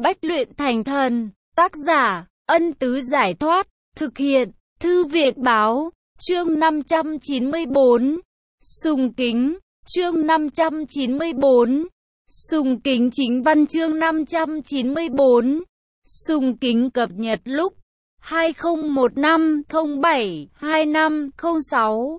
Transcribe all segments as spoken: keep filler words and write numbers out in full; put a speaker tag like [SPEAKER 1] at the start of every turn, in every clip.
[SPEAKER 1] bách luyện thành thần. Tác giả, Ân Tứ Giải Thoát. Thực hiện, Thư Việt Báo. Chương năm trăm chín mươi bốn. Sùng Kính. Chương năm trăm chín mươi bốn. Sùng Kính chính văn chương năm trăm chín mươi bốn. Sùng Kính cập nhật lúc hai không một năm không bảy hai năm không sáu.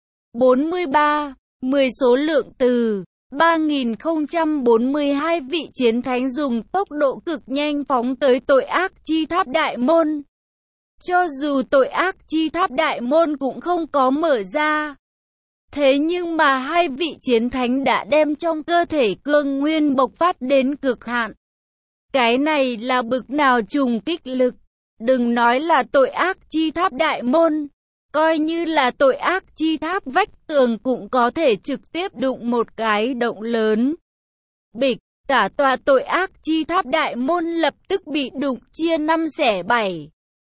[SPEAKER 1] bốn mươi ba. mười số lượng từ ba nghìn không trăm bốn mươi hai vị chiến thánh dùng tốc độ cực nhanh phóng tới tội ác chi tháp đại môn. Cho dù tội ác chi tháp đại môn cũng không có mở ra. Thế nhưng mà hai vị chiến thánh đã đem trong cơ thể cương nguyên bộc phát đến cực hạn. Cái này là bực nào trùng kích lực. Đừng nói là tội ác chi tháp đại môn. Coi như là tội ác chi tháp vách tường cũng có thể trực tiếp đụng một cái động lớn. Bịch, cả tòa tội ác chi tháp đại môn lập tức bị đụng chia năm xẻ bảy.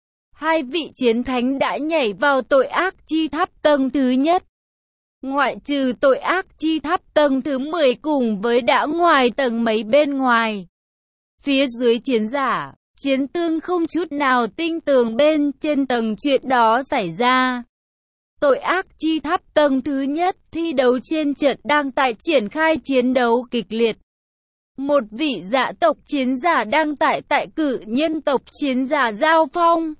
[SPEAKER 1] Hai vị chiến thánh đã nhảy vào tội ác chi tháp tầng thứ nhất. Ngoại trừ tội ác chi tháp tầng thứ mười cùng với đã ngoài tầng mấy bên ngoài. Phía dưới chiến giả, chiến tương không chút nào tinh tường bên trên tầng chuyện đó xảy ra. Tội ác chi tháp tầng thứ nhất thi đấu trên trận đang tại triển khai chiến đấu kịch liệt. Một vị dạ tộc chiến giả đang tại tại cử nhân tộc chiến giả giao phong.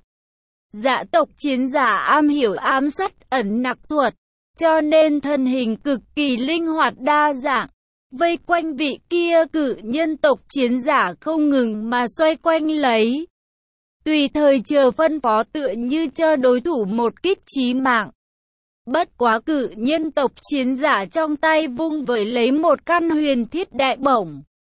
[SPEAKER 1] Dạ tộc chiến giả am hiểu ám sát ẩn nặc thuật, cho nên thân hình cực kỳ linh hoạt đa dạng. Vây quanh vị kia cử nhân tộc chiến giả không ngừng mà xoay quanh lấy. Tùy thời chờ phân phó tựa như cho đối thủ một kích chí mạng. Bất quá cử nhân tộc chiến giả trong tay vung với lấy một căn huyền thiết đại bổng.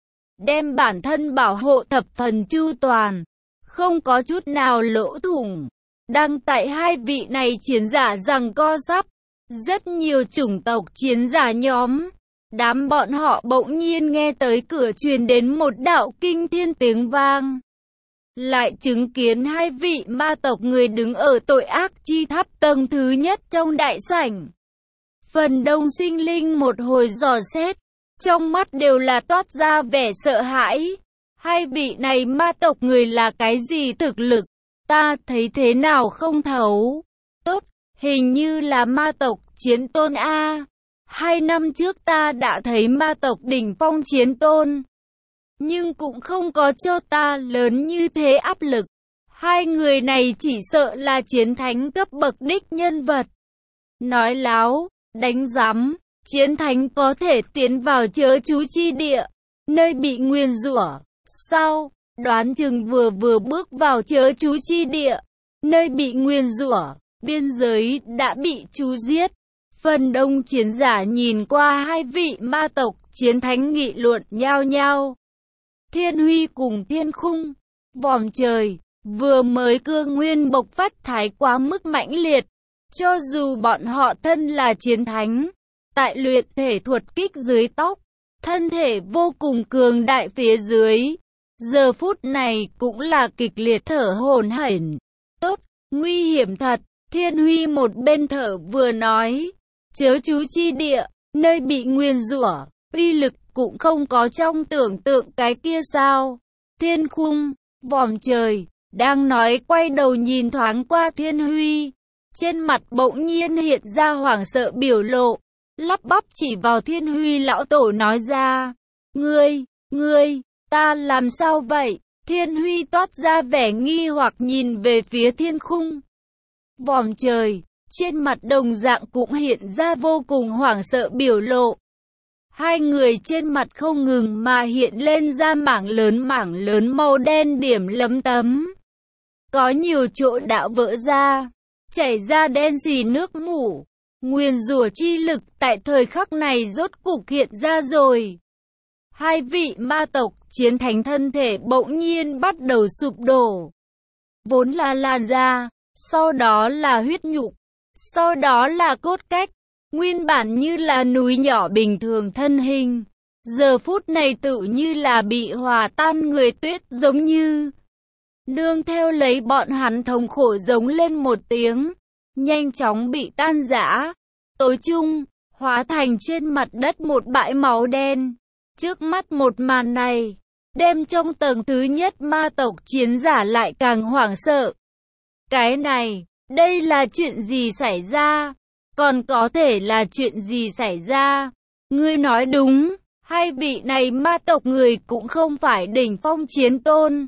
[SPEAKER 1] Đem bản thân bảo hộ thập phần chu toàn. Không có chút nào lỗ thủng. Đang tại hai vị này chiến giả giằng co sắp. Rất nhiều chủng tộc chiến giả nhóm. Đám bọn họ bỗng nhiên nghe tới cửa truyền đến một đạo kinh thiên tiếng vang. Lại chứng kiến hai vị ma tộc người đứng ở tội ác chi tháp tầng thứ nhất trong đại sảnh. Phần đông sinh linh một hồi dò xét, trong mắt đều là toát ra vẻ sợ hãi. Hai vị này ma tộc người là cái gì thực lực? Ta thấy thế nào không thấu. Tốt, hình như là ma tộc chiến tôn A. Hai năm trước ta đã thấy ma tộc đỉnh phong chiến tôn. Nhưng cũng không có cho ta lớn như thế áp lực. Hai người này chỉ sợ là chiến thánh cấp bậc đích nhân vật. Nói láo, đánh giám, chiến thánh có thể tiến vào chớ chú chi địa, nơi bị nguyền rủa. Sao, đoán chừng vừa vừa bước vào chớ chú chi địa, nơi bị nguyền rủa, biên giới đã bị chú giết. Phần đông chiến giả nhìn qua hai vị ma tộc chiến thánh nghị luận nhao nhao. Thiên Huy cùng Thiên Khung, vòm trời, vừa mới cương nguyên bộc phát thái quá mức mãnh liệt. Cho dù bọn họ thân là chiến thánh, tại luyện thể thuật kích dưới tóc, thân thể vô cùng cường đại phía dưới. Giờ phút này cũng là kịch liệt thở hổn hển. Tốt, nguy hiểm thật, Thiên Huy một bên thở vừa nói. Chớ chú chi địa, nơi bị nguyền rủa, uy lực cũng không có trong tưởng tượng cái kia sao. Thiên Khung, vòm trời, đang nói quay đầu nhìn thoáng qua Thiên Huy. Trên mặt bỗng nhiên hiện ra hoảng sợ biểu lộ, lắp bắp chỉ vào Thiên Huy lão tổ nói ra. Ngươi, ngươi, ta làm sao vậy? Thiên Huy toát ra vẻ nghi hoặc nhìn về phía Thiên Khung. Vòm trời, trên mặt đồng dạng cũng hiện ra vô cùng hoảng sợ biểu lộ. Hai người trên mặt không ngừng mà hiện lên ra mảng lớn mảng lớn màu đen điểm lấm tấm. Có nhiều chỗ đã vỡ ra, chảy ra đen xì nước mủ. Nguyền rủa chi lực tại thời khắc này rốt cục hiện ra rồi. Hai vị ma tộc chiến thánh thân thể bỗng nhiên bắt đầu sụp đổ. Vốn là làn da, sau đó là huyết nhục, sau đó là cốt cách. Nguyên bản như là núi nhỏ bình thường thân hình, giờ phút này tự như là bị hòa tan người tuyết giống như. Nương theo lấy bọn hắn thống khổ giống lên một tiếng, nhanh chóng bị tan rã. Tối chung, hóa thành trên mặt đất một bãi máu đen. Trước mắt một màn này, đem trong tầng thứ nhất ma tộc chiến giả lại càng hoảng sợ. Cái này, đây là chuyện gì xảy ra? Còn có thể là chuyện gì xảy ra? Ngươi nói đúng, hai vị này ma tộc người cũng không phải đỉnh phong chiến tôn.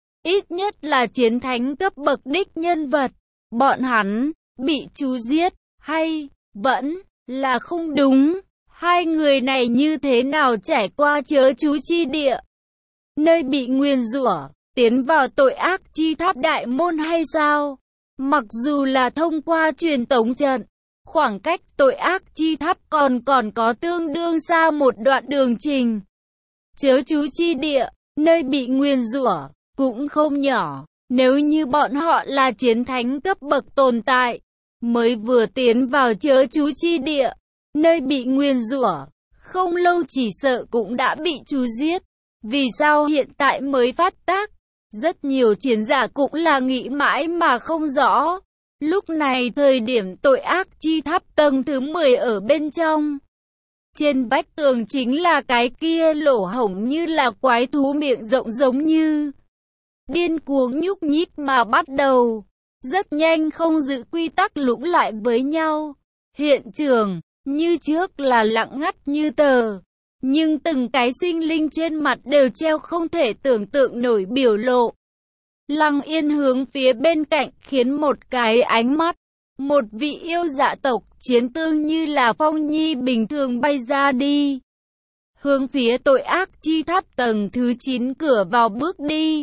[SPEAKER 1] Ít nhất là chiến thánh cấp bậc đích nhân vật. Bọn hắn, bị chú giết, hay, vẫn, là không đúng. Hai người này như thế nào trải qua chớ chú chi địa? Nơi bị nguyền rủa, tiến vào tội ác chi tháp đại môn hay sao? Mặc dù là thông qua truyền tống trận, khoảng cách tội ác chi tháp còn còn có tương đương xa một đoạn đường trình. Chớ chú chi địa, nơi bị nguyền rủa, cũng không nhỏ. Nếu như bọn họ là chiến thánh cấp bậc tồn tại, mới vừa tiến vào chớ chú chi địa, nơi bị nguyền rủa, không lâu chỉ sợ cũng đã bị chú giết. Vì sao hiện tại mới phát tác? Rất nhiều chiến giả cũng là nghĩ mãi mà không rõ. Lúc này thời điểm tội ác chi tháp tầng thứ mười ở bên trong. Trên vách tường chính là cái kia lỗ hổng như là quái thú miệng rộng giống như điên cuồng nhúc nhích mà bắt đầu. Rất nhanh không giữ quy tắc lũng lại với nhau. Hiện trường, như trước là lặng ngắt như tờ. Nhưng từng cái sinh linh trên mặt đều treo không thể tưởng tượng nổi biểu lộ. Lăng Yên hướng phía bên cạnh khiến một cái ánh mắt. Một vị yêu dạ tộc chiến tương như là phong nhi bình thường bay ra đi. Hướng phía tội ác chi tháp tầng thứ chín cửa vào bước đi.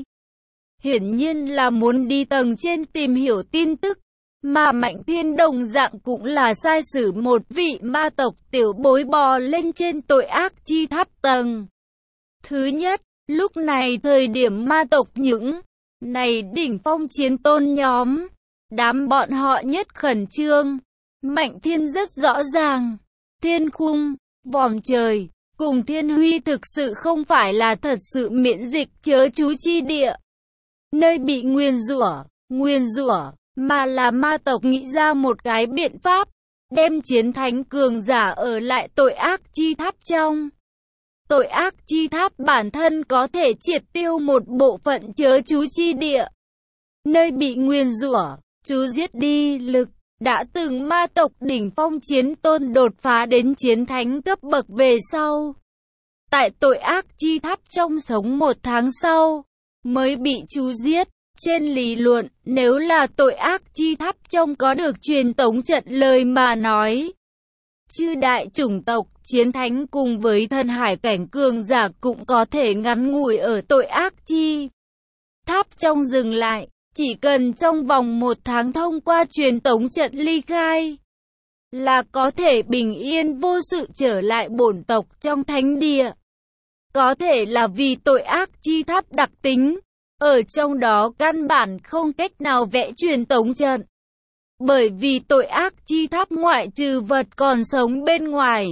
[SPEAKER 1] Hiển nhiên là muốn đi tầng trên tìm hiểu tin tức. Mà Mạnh Thiên đồng dạng cũng là sai sử một vị ma tộc tiểu bối bò lên trên tội ác chi tháp tầng thứ nhất. Lúc này thời điểm ma tộc những này đỉnh phong chiến tôn nhóm, đám bọn họ nhất khẩn trương. Mạnh Thiên rất rõ ràng, thiên khung, vòm trời, cùng Thiên Huy thực sự không phải là thật sự miễn dịch chớ chú chi địa. Nơi bị nguyền rủa, nguyền rủa, mà là ma tộc nghĩ ra một cái biện pháp, đem chiến thánh cường giả ở lại tội ác chi tháp trong. Tội ác chi tháp bản thân có thể triệt tiêu một bộ phận chớ chú chi địa. Nơi bị nguyền rủa, chú giết đi lực, đã từng ma tộc đỉnh phong chiến tôn đột phá đến chiến thánh cấp bậc về sau. Tại tội ác chi tháp trong sống một tháng sau, mới bị chú giết. Trên lý luận, nếu là tội ác chi tháp trong có được truyền tống trận lời mà nói, chư đại chủng tộc, chiến thánh cùng với thần hải cảnh cường giả cũng có thể ngắn ngủi ở tội ác chi tháp trong dừng lại, chỉ cần trong vòng một tháng thông qua truyền tống trận ly khai, là có thể bình yên vô sự trở lại bổn tộc trong thánh địa. Có thể là vì tội ác chi tháp đặc tính, ở trong đó căn bản không cách nào vẽ truyền tống trận. Bởi vì tội ác chi tháp ngoại trừ vật còn sống bên ngoài,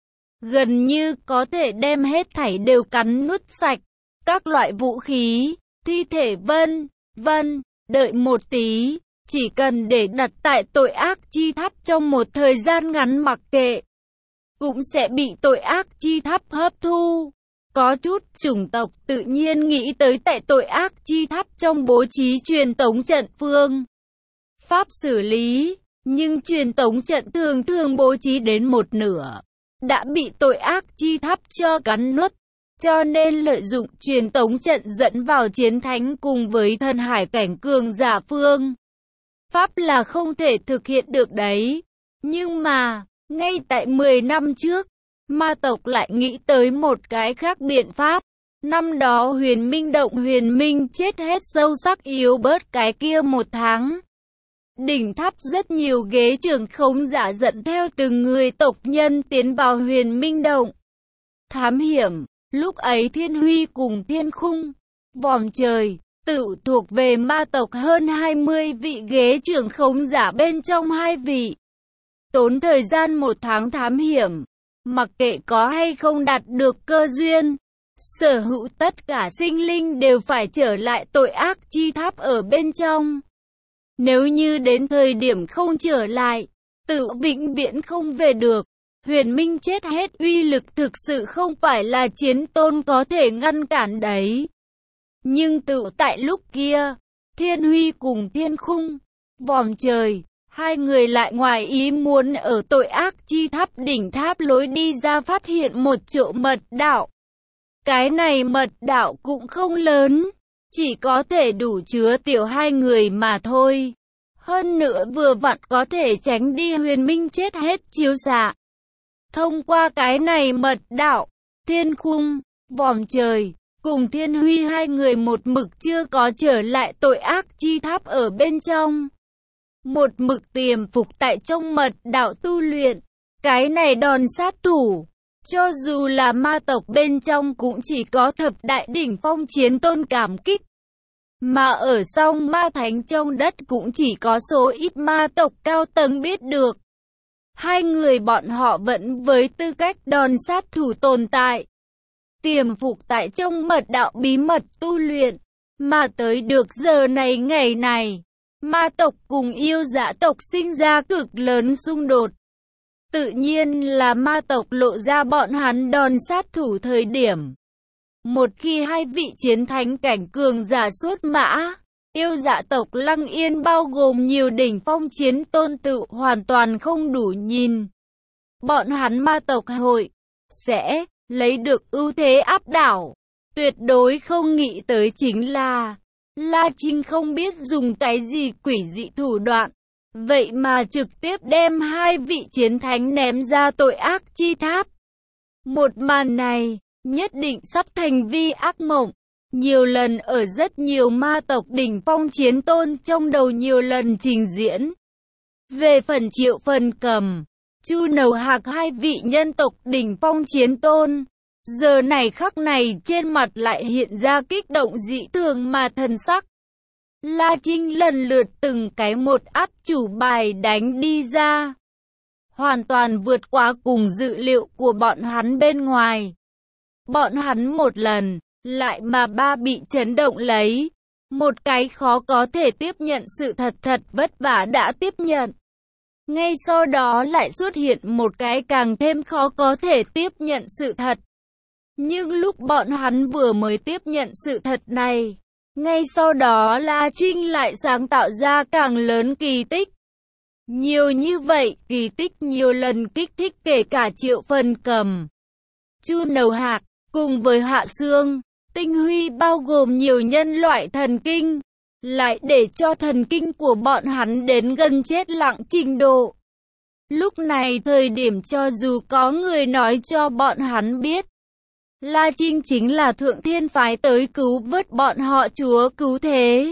[SPEAKER 1] gần như có thể đem hết thảy đều cắn nuốt sạch. Các loại vũ khí, thi thể vân, vân, đợi một tí, chỉ cần để đặt tại tội ác chi tháp trong một thời gian ngắn mặc kệ, cũng sẽ bị tội ác chi tháp hấp thu. Có chút chủng tộc tự nhiên nghĩ tới tại tội ác chi tháp trong bố trí truyền tống trận phương pháp xử lý, nhưng truyền tống trận thường thường bố trí đến một nửa, đã bị tội ác chi tháp cho cắn nuốt, cho nên lợi dụng truyền tống trận dẫn vào chiến thánh cùng với thần hải cảnh cường giả phương pháp là không thể thực hiện được đấy. Nhưng mà, ngay tại mười năm trước, ma tộc lại nghĩ tới một cái khác biện pháp. Năm đó Huyền Minh động Huyền Minh chết hết sâu sắc yếu bớt cái kia một tháng. Đỉnh tháp rất nhiều ghế trưởng khống giả dẫn theo từng người tộc nhân tiến vào Huyền Minh động thám hiểm. Lúc ấy Thiên Huy cùng Thiên Khung, vòm trời, tự thuộc về ma tộc hơn hai mươi vị ghế trưởng khống giả bên trong hai vị. Tốn thời gian một tháng thám hiểm. Mặc kệ có hay không đạt được cơ duyên, sở hữu tất cả sinh linh đều phải trở lại tội ác chi tháp ở bên trong. Nếu như đến thời điểm không trở lại, tự vĩnh viễn không về được. Huyền Minh chết hết uy lực thực sự không phải là Chiến Tôn có thể ngăn cản đấy. Nhưng tự tại lúc kia, Thiên Huy cùng Thiên Khung, vòm trời, hai người lại ngoài ý muốn ở tội ác chi tháp đỉnh tháp lối đi ra phát hiện một chỗ mật đạo. Cái này mật đạo cũng không lớn, chỉ có thể đủ chứa tiểu hai người mà thôi. Hơn nữa vừa vặn có thể tránh đi Huyền Minh chết hết chiếu xạ. Thông qua cái này mật đạo, Thiên Khung, vòm trời, cùng Thiên Huy hai người một mực chưa có trở lại tội ác chi tháp ở bên trong. Một mực tiềm phục tại trong mật đạo tu luyện. Cái này đòn sát thủ, cho dù là ma tộc bên trong cũng chỉ có thập đại đỉnh phong Chiến Tôn cảm kích. Mà ở song ma thánh trong đất cũng chỉ có số ít ma tộc cao tầng biết được. Hai người bọn họ vẫn với tư cách đòn sát thủ tồn tại. Tiềm phục tại trong mật đạo bí mật tu luyện. Mà tới được giờ này ngày này, ma tộc cùng yêu dã tộc sinh ra cực lớn xung đột. Tự nhiên là ma tộc lộ ra bọn hắn đòn sát thủ thời điểm. Một khi hai vị chiến thánh cảnh cường giả xuất mã, yêu dã tộc Lăng Yên bao gồm nhiều đỉnh phong Chiến Tôn tự hoàn toàn không đủ nhìn. Bọn hắn ma tộc hội sẽ lấy được ưu thế áp đảo. Tuyệt đối không nghĩ tới chính là La Trinh không biết dùng cái gì quỷ dị thủ đoạn. Vậy mà trực tiếp đem hai vị chiến thánh ném ra tội ác chi tháp. Một màn này nhất định sắp thành vi ác mộng. Nhiều lần ở rất nhiều ma tộc đỉnh phong Chiến Tôn trong đầu nhiều lần trình diễn. Về phần Triệu Phần Cầm, Chu Nầu Hạc hai vị nhân tộc đỉnh phong Chiến Tôn, giờ này khắc này trên mặt lại hiện ra kích động dị thường mà thần sắc. La Trinh lần lượt từng cái một át chủ bài đánh đi ra. Hoàn toàn vượt quá cùng dự liệu của bọn hắn bên ngoài. Bọn hắn một lần, lại mà ba bị chấn động lấy. Một cái khó có thể tiếp nhận sự thật thật vất vả đã tiếp nhận. Ngay sau đó lại xuất hiện một cái càng thêm khó có thể tiếp nhận sự thật. Nhưng lúc bọn hắn vừa mới tiếp nhận sự thật này, ngay sau đó La Trinh lại sáng tạo ra càng lớn kỳ tích. Nhiều như vậy, kỳ tích nhiều lần kích thích kể cả Triệu Phần Cầm, Chu Nầu Hạc, cùng với Hạ Sương, Tinh Huy bao gồm nhiều nhân loại thần kinh, lại để cho thần kinh của bọn hắn đến gần chết lặng trình độ. Lúc này thời điểm cho dù có người nói cho bọn hắn biết, La Trinh chính là Thượng Thiên phái tới cứu vớt bọn họ chúa cứu thế,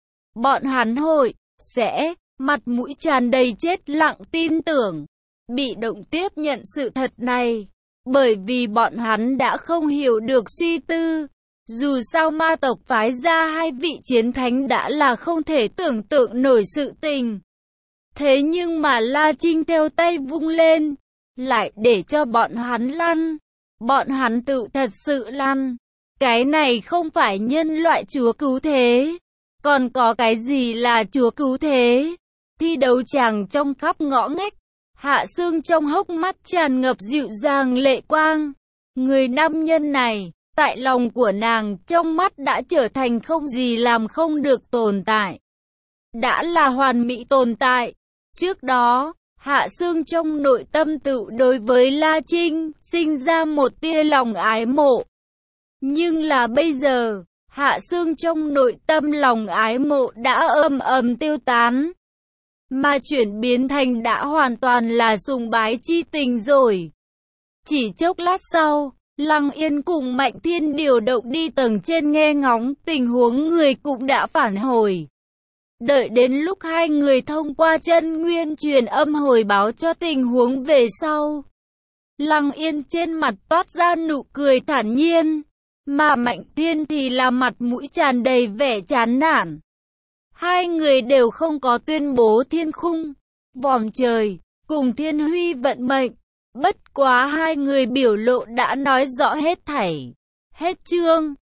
[SPEAKER 1] bọn hắn hội sẽ mặt mũi tràn đầy chết lặng tin tưởng, bị động tiếp nhận sự thật này, bởi vì bọn hắn đã không hiểu được suy tư. Dù sao ma tộc phái ra hai vị chiến thánh đã là không thể tưởng tượng nổi sự tình. Thế nhưng mà La Trinh theo tay vung lên, lại để cho bọn hắn lăn. Bọn hắn tự thật sự lăn. Cái này không phải nhân loại chúa cứu thế. Còn có cái gì là chúa cứu thế? Thi đấu chàng trong khắp ngõ ngách. Hạ Sương trong hốc mắt tràn ngập dịu dàng lệ quang. Người nam nhân này, tại lòng của nàng trong mắt đã trở thành không gì làm không được tồn tại. Đã là hoàn mỹ tồn tại. Trước đó, Hạ Sương trong nội tâm tự đối với La Trinh sinh ra một tia lòng ái mộ. Nhưng là bây giờ, Hạ Sương trong nội tâm lòng ái mộ đã ầm ầm tiêu tán. Mà chuyển biến thành đã hoàn toàn là sùng bái chi tình rồi. Chỉ chốc lát sau, Lăng Yên cùng Mạnh Thiên điều động đi tầng trên nghe ngóng tình huống người cũng đã phản hồi. Đợi đến lúc hai người thông qua chân nguyên truyền âm hồi báo cho tình huống về sau, Lăng Yên trên mặt toát ra nụ cười thản nhiên, mà Mạnh Thiên thì là mặt mũi tràn đầy vẻ chán nản. Hai người đều không có tuyên bố Thiên Khung, vòm trời, cùng Thiên Huy vận mệnh. Bất quá hai người biểu lộ đã nói rõ hết thảy. Hết chương.